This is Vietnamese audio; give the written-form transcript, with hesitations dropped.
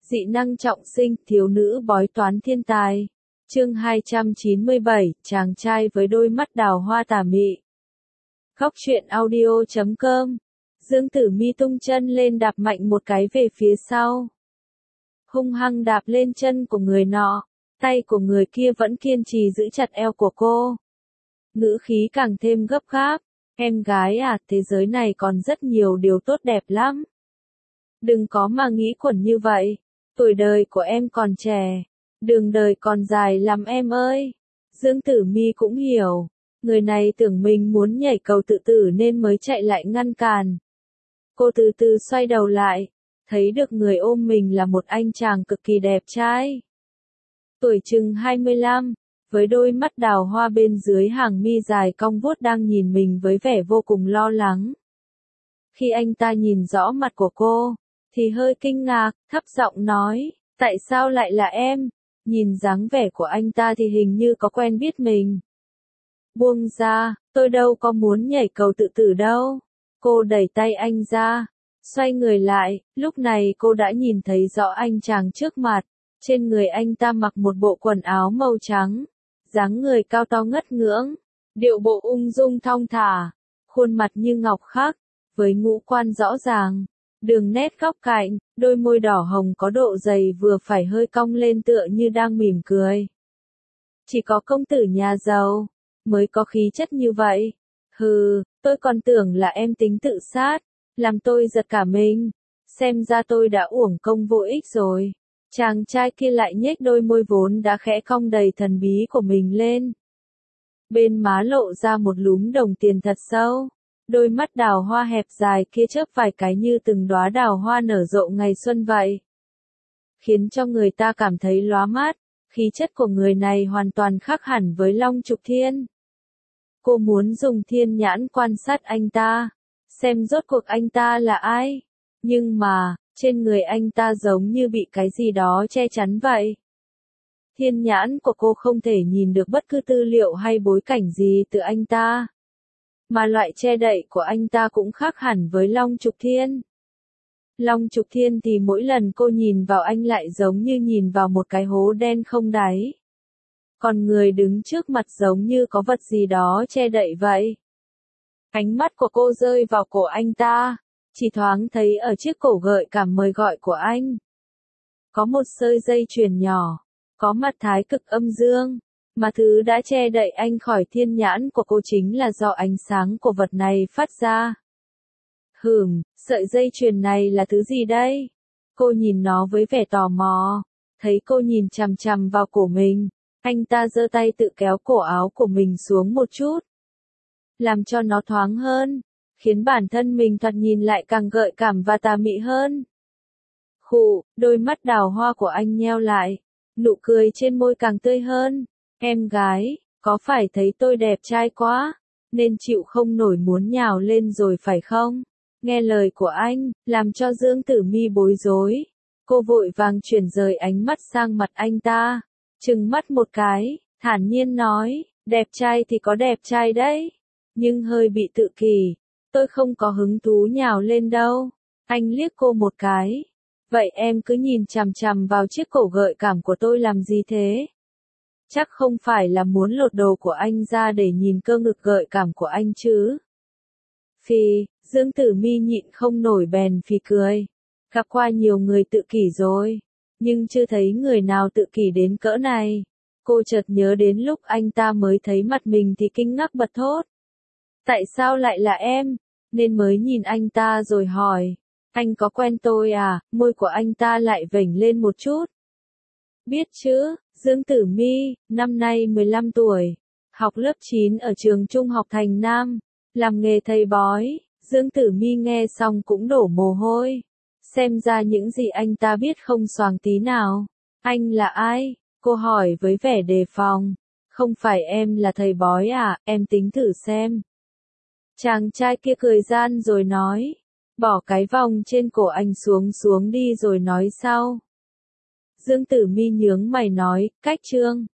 Dị năng trọng sinh, thiếu nữ bói toán thiên tài. Chương 297, chàng trai với đôi mắt đào hoa tà mị. Góc truyện audio.com. Dương Tử Mi tung chân lên đạp mạnh một cái về phía sau. Hung hăng đạp lên chân của người nọ, tay của người kia vẫn kiên trì giữ chặt eo của cô. Ngữ khí càng thêm gấp gáp. Em gái à, thế giới này còn rất nhiều điều tốt đẹp lắm. Đừng có mà nghĩ quẩn như vậy. Tuổi đời của em còn trẻ. Đường đời còn dài lắm em ơi. Dương Tử Mi cũng hiểu. Người này tưởng mình muốn nhảy cầu tự tử nên mới chạy lại ngăn cản. Cô từ từ xoay đầu lại. Thấy được người ôm mình là một anh chàng cực kỳ đẹp trai. Tuổi chừng 25. Với đôi mắt đào hoa bên dưới hàng mi dài cong vuốt đang nhìn mình với vẻ vô cùng lo lắng. Khi anh ta nhìn rõ mặt của cô, thì hơi kinh ngạc, thấp giọng nói, tại sao lại là em? Nhìn dáng vẻ của anh ta thì hình như có quen biết mình. Buông ra, tôi đâu có muốn nhảy cầu tự tử đâu. Cô đẩy tay anh ra, xoay người lại, lúc này cô đã nhìn thấy rõ anh chàng trước mặt. Trên người anh ta mặc một bộ quần áo màu trắng, dáng người cao to ngất ngưỡng, điệu bộ ung dung thong thả, khuôn mặt như ngọc khắc, với ngũ quan rõ ràng, đường nét góc cạnh, đôi môi đỏ hồng có độ dày vừa phải hơi cong lên tựa như đang mỉm cười. Chỉ có công tử nhà giàu mới có khí chất như vậy. Hừ, tôi còn tưởng là em tính tự sát, làm tôi giật cả mình, xem ra tôi đã uổng công vô ích rồi. Chàng trai kia lại nhếch đôi môi vốn đã khẽ cong đầy thần bí của mình lên. Bên má lộ ra một lúm đồng tiền thật sâu. Đôi mắt đào hoa hẹp dài kia chớp vài cái như từng đóa đào hoa nở rộ ngày xuân vậy. Khiến cho người ta cảm thấy lóa mắt, khí chất của người này hoàn toàn khác hẳn với Long Trục Thiên. Cô muốn dùng thiên nhãn quan sát anh ta, xem rốt cuộc anh ta là ai. Nhưng mà, trên người anh ta giống như bị cái gì đó che chắn vậy. Thiên nhãn của cô không thể nhìn được bất cứ tư liệu hay bối cảnh gì từ anh ta. Mà loại che đậy của anh ta cũng khác hẳn với Long Trục Thiên. Long Trục Thiên thì mỗi lần cô nhìn vào anh lại giống như nhìn vào một cái hố đen không đáy. Còn người đứng trước mặt giống như có vật gì đó che đậy vậy. Ánh mắt của cô rơi vào cổ anh ta. Chỉ thoáng thấy ở chiếc cổ gợi cảm mời gọi của anh. Có một sợi dây chuyền nhỏ, có mặt thái cực âm dương, mà thứ đã che đậy anh khỏi thiên nhãn của cô chính là do ánh sáng của vật này phát ra. Sợi dây chuyền này là thứ gì đây? Cô nhìn nó với vẻ tò mò, thấy cô nhìn chằm chằm vào cổ mình, anh ta giơ tay tự kéo cổ áo của mình xuống một chút, làm cho nó thoáng hơn. Khiến bản thân mình thoạt nhìn lại càng gợi cảm và tà mị hơn. Đôi mắt đào hoa của anh nheo lại, nụ cười trên môi càng tươi hơn. Em gái, có phải thấy tôi đẹp trai quá, nên chịu không nổi muốn nhào lên rồi phải không? Nghe lời của anh, làm cho Dương Tử Mi bối rối. Cô vội vàng chuyển rời ánh mắt sang mặt anh ta, trừng mắt một cái, thản nhiên nói, đẹp trai thì có đẹp trai đấy, nhưng hơi bị tự kỷ. Tôi không có hứng thú nhào lên đâu. Anh liếc cô một cái. Vậy em cứ nhìn chằm chằm vào chiếc cổ gợi cảm của tôi làm gì thế? Chắc không phải là muốn lột đồ của anh ra để nhìn cơ ngực gợi cảm của anh chứ? Phì, Dương Tử Mi nhịn không nổi bèn phì cười. Gặp qua nhiều người tự kỷ rồi, nhưng chưa thấy người nào tự kỷ đến cỡ này. Cô chợt nhớ đến lúc anh ta mới thấy mặt mình thì kinh ngạc bật thốt. Tại sao lại là em? Nên mới nhìn anh ta rồi hỏi, anh có quen tôi à? Môi của anh ta lại vểnh lên một chút. Biết chứ, Dương Tử Mi, năm nay 15 tuổi, học lớp 9 ở trường trung học Thành Nam, làm nghề thầy bói. Dương Tử Mi nghe xong cũng đổ mồ hôi. Xem ra những gì anh ta biết không xoàng tí nào. Anh là ai? Cô hỏi với vẻ đề phòng. Không phải em là thầy bói à, em tính thử xem. Chàng trai kia cười gian rồi nói, bỏ cái vòng trên cổ anh xuống đi rồi nói sau. Dương Tử Mi nhướng mày nói, cách trương.